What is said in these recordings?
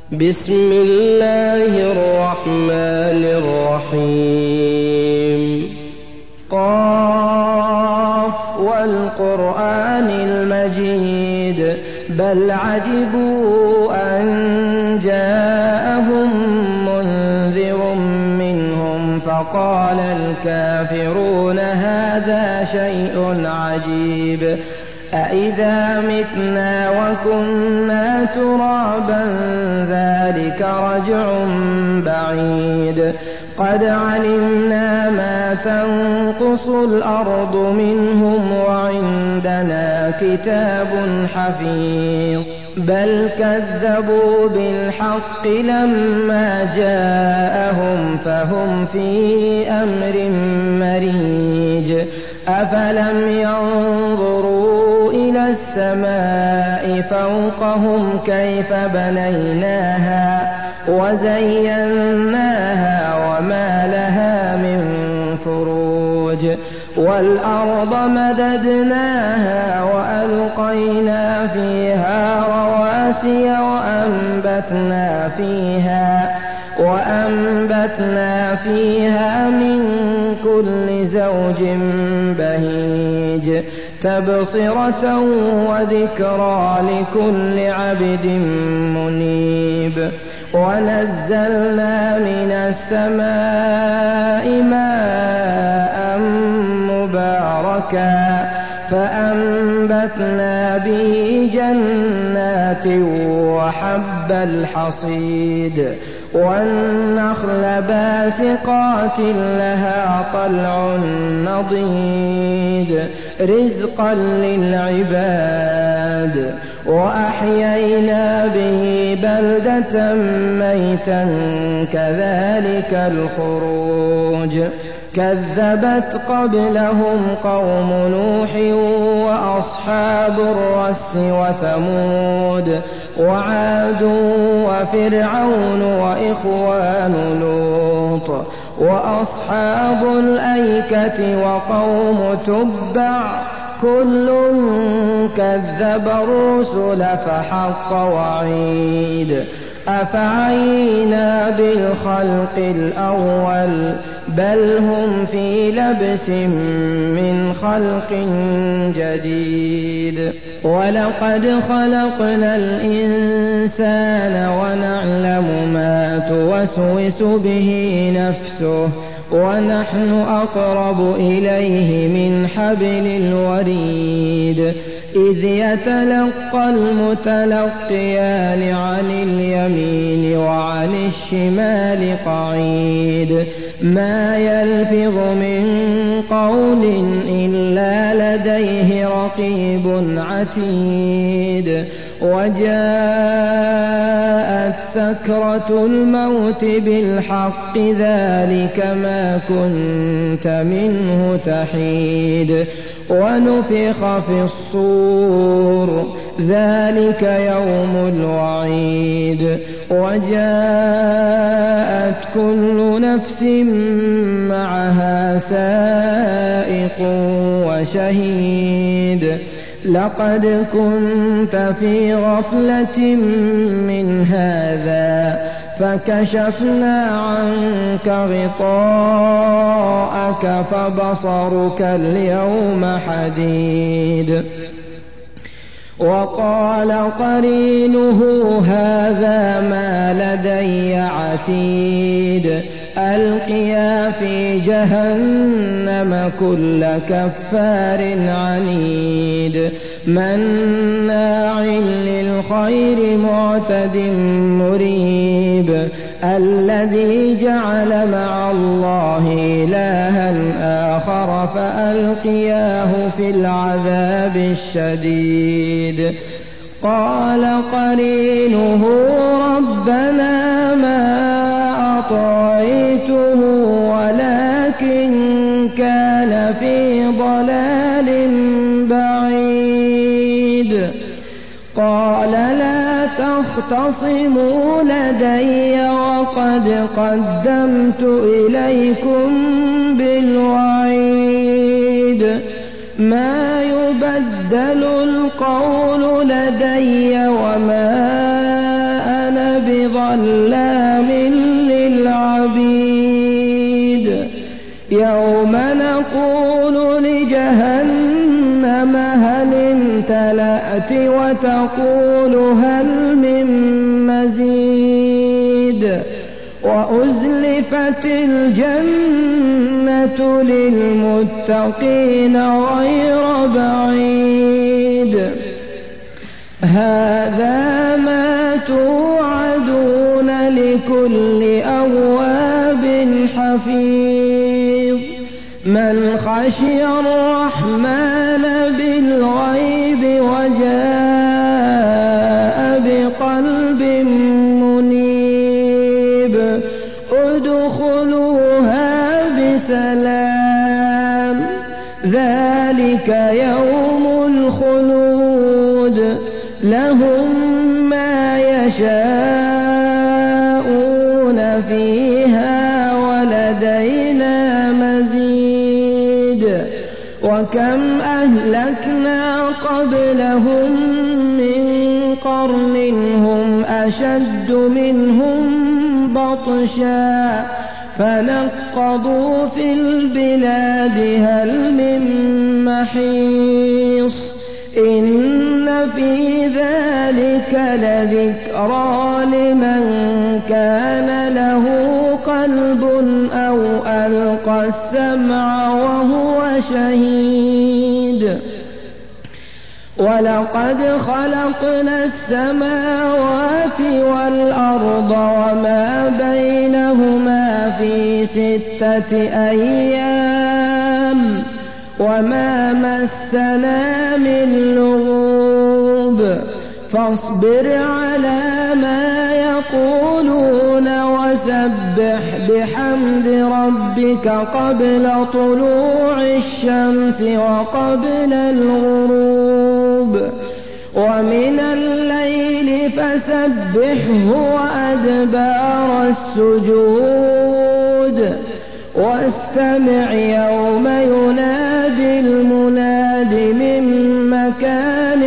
بسم الله الرحمن الرحيم. قاف والقرآن المجيد بل عجبوا أن جاءهم منذر منهم فقال الكافرون هذا شيء عجيب أإذا متنا وكنا ترابا ذلك رجع بعيد قد علمنا ما تنقص الأرض منهم وعندنا كتاب حفيظ بل كذبوا بالحق لما جاءهم فهم في أمر مريج أفلم ينظروا إلى السماء فوقهم كيف بنيناها وزيناها وما لها من فروج والأرض مددناها وألقينا فيها رواسي وأنبتنا فيها من كل زوج بهيج تبصرة وذكرى لكل عبد منيب ونزلنا من السماء ماء مباركا فأنبتنا به جنات وحب الحصيد والنخل باسقات لها طلع نضيد رزقا للعباد وأحيينا به بلدة ميتا كذلك الخروج كذبت قبلهم قوم نوح وأصحاب الرس وثمود وعاد وفرعون وإخوان لوط وأصحاب الأيكة وقوم تبع كل كذب الرسل فحق وعيد أفعينا بالخلق الأول بل هم في لبس من خلق جديد ولقد خلقنا الإنسان ونعلم ما توسوس به نفسه ونحن أقرب إليه من حبل الوريد إذ يتلقى المتلقيان عن اليمين وعن الشمال قعيد ما يلفظ من قول إلا لديه رقيب عتيد وجاءت سكرة الموت بالحق ذلك ما كنت منه تحيد ونفخ في الصور ذلك يوم الوعيد وجاءت كل نفس معها سائق وشهيد لقد كنت في غفلة من هذا فكشفنا عنك غطاءك فبصرك اليوم حديد وقال قرينه هذا ما لدي عتيد ألقيا في جهنم كل كفار عنيد مناع للخير معتد مريب الذي جعل مع الله إلها آخر فألقياه في العذاب الشديد قال قرينه ربنا ما أطغيته ولكن كان في ضلال بعيد قال لا تختصموا لدي وقد قدمت إليكم بالوعيد ما يبدل القول لدي وما أنا بظلام للعبيد يوم نقول لجهنم هل امتلأت وتقول هل من مزيد وأزلفت الجنة للمتقين غير بعيد هذا ما توعدون لكل أواب حفيظ من خشي الرحمن بالغيب وجاء بقلب منيب ادخلوها بسلام ذلك يوم الخلود لهم ما يشاءون فيها ولدينا مزيد وكم أهلكنا قبلهم من قرن هم أشد منهم بطشا فنقبوا في البلاد هل من محيص إن في ذلك لذكرى لمن كان له قلب أو ألقى السمع وهو شهيد ولقد خلقنا السماوات والأرض وما بينهما في 6 أيام وما مسنا من لغوب فاصبر على ما يقولون وسبح بحمد ربك قبل طلوع الشمس وقبل الغروب ومن الليل فسبحه وأدبار السجود واستمع يوم ينادي المناد من مكان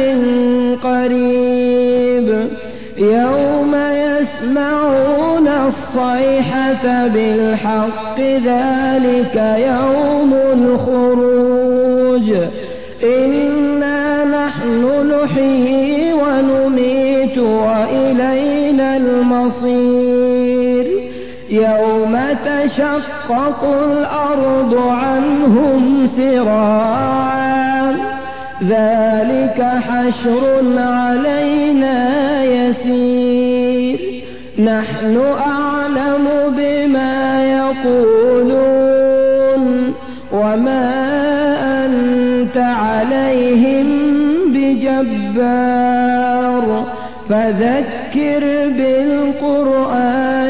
قريب يوم يسمعون الصيحة بالحق ذلك يوم الخروج إنا نحن نحيي ونميت وإلينا المصير يوم تشقق الأرض عنهم سراعا ذلك حشر علينا يسير نحن أعلم بما يقولون وما أنت عليهم بجبار فذكر بالقرآن